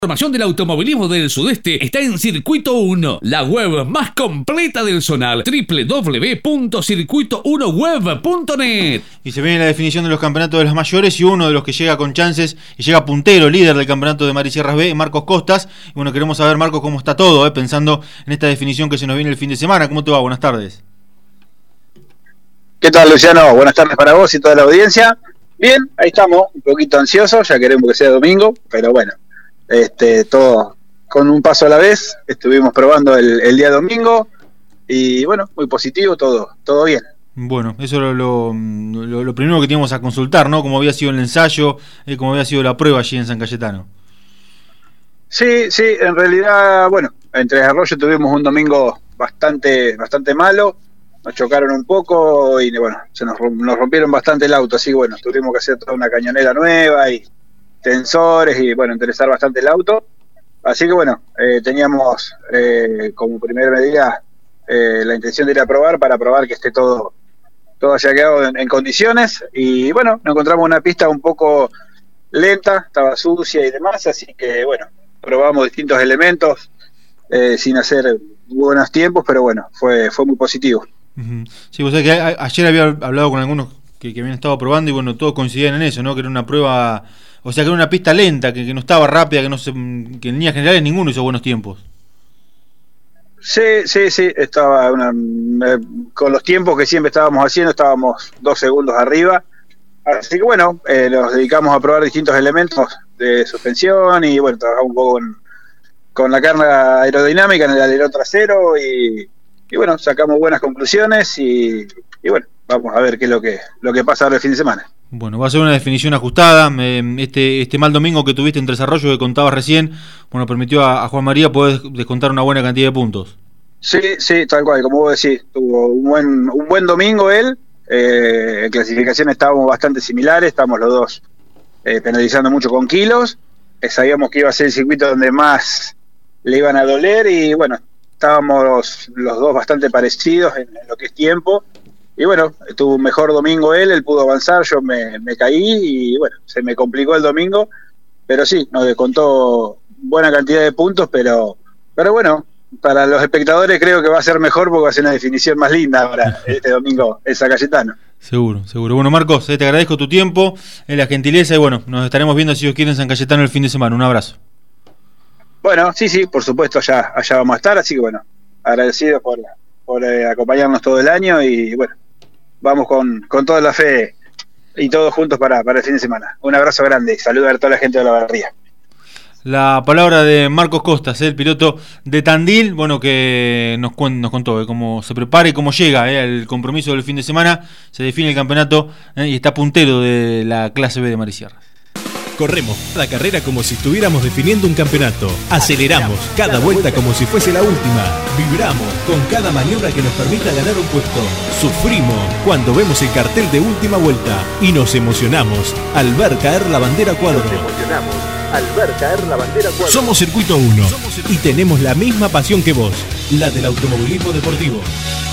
Información del automovilismo del sudeste está en Circuito 1, la web más completa del zonal, www.circuito1web.net. Y se viene la definición de los campeonatos de las mayores y uno de los que llega con chances y llega puntero, líder del campeonato de Marisierras B, Marcos Costas. Y bueno, queremos saber, Marcos, cómo está todo, pensando en esta definición que se nos viene el fin de semana. ¿Cómo te va? Buenas tardes. ¿Qué tal, Luciano? Buenas tardes para vos y toda la audiencia. Bien, ahí estamos, un poquito ansiosos, ya queremos que sea domingo, pero bueno. Todo con un paso a la vez. Estuvimos probando el día domingo y bueno, muy positivo, todo bien. Bueno, eso es lo primero que teníamos a consultar, ¿no? Cómo había sido el ensayo, cómo había sido la prueba allí en San Cayetano. Sí, en realidad, bueno, en Tres Arroyos tuvimos un domingo bastante malo, nos chocaron un poco y bueno, nos rompieron bastante el auto, así que bueno, tuvimos que hacer toda una cañonera nueva y tensores y bueno, interesar bastante el auto, así que bueno, teníamos como primera medida la intención de ir a probar para probar que esté todo haya quedado en condiciones y bueno, nos encontramos una pista un poco lenta, estaba sucia y demás, así que bueno, probamos distintos elementos sin hacer buenos tiempos, pero bueno, fue muy positivo. Sí, vos sabés que ayer había hablado con algunos que habían estado probando y bueno, todos coincidían en eso, ¿no? Que era una prueba. O sea, que era una pista lenta, que no estaba rápida, que en líneas generales ninguno hizo buenos tiempos. Sí, estaba con los tiempos que siempre estábamos haciendo, estábamos 2 segundos arriba. Así que bueno, nos dedicamos a probar distintos elementos de suspensión y bueno, trabajamos un poco con la carga aerodinámica en el alerón trasero y bueno, sacamos buenas conclusiones y bueno, vamos a ver qué es lo que pasa ahora el fin de semana. Bueno, va a ser una definición ajustada. Este mal domingo que tuviste en Tres Arroyos que contabas recién, bueno, permitió a Juan María poder descontar una buena cantidad de puntos. Sí, tal cual, como vos decís, tuvo un buen domingo él. En clasificación estábamos bastante similares, estábamos los dos penalizando mucho con kilos. Sabíamos que iba a ser el circuito donde más le iban a doler y bueno, estábamos los dos bastante parecidos en lo que es tiempo. Y bueno, tuvo un mejor domingo él pudo avanzar, yo me caí y bueno, se me complicó el domingo, pero sí, nos descontó buena cantidad de puntos, pero bueno, para los espectadores creo que va a ser mejor porque va a ser una definición más linda ahora, este domingo en San Cayetano. Seguro. Bueno, Marcos, te agradezco tu tiempo, la gentileza y bueno, nos estaremos viendo si Dios quiere en San Cayetano el fin de semana. Un abrazo. Bueno, sí, por supuesto, allá vamos a estar, así que bueno, agradecidos por acompañarnos todo el año y bueno, vamos con toda la fe y todos juntos para el fin de semana. Un abrazo grande y saludar a toda la gente de la barría. La palabra de Marcos Costas, el piloto de Tandil, bueno, que nos contó cómo se prepara y cómo llega al compromiso del fin de semana. Se define el campeonato y está puntero de la clase B de Marisierras. Corremos cada carrera como si estuviéramos definiendo un campeonato. Aceleramos cada vuelta como si fuese la última. Vibramos con cada maniobra que nos permita ganar un puesto. Sufrimos cuando vemos el cartel de última vuelta. Y nos emocionamos al ver caer la bandera cuadro. Somos Circuito 1 y tenemos la misma pasión que vos, la del automovilismo deportivo.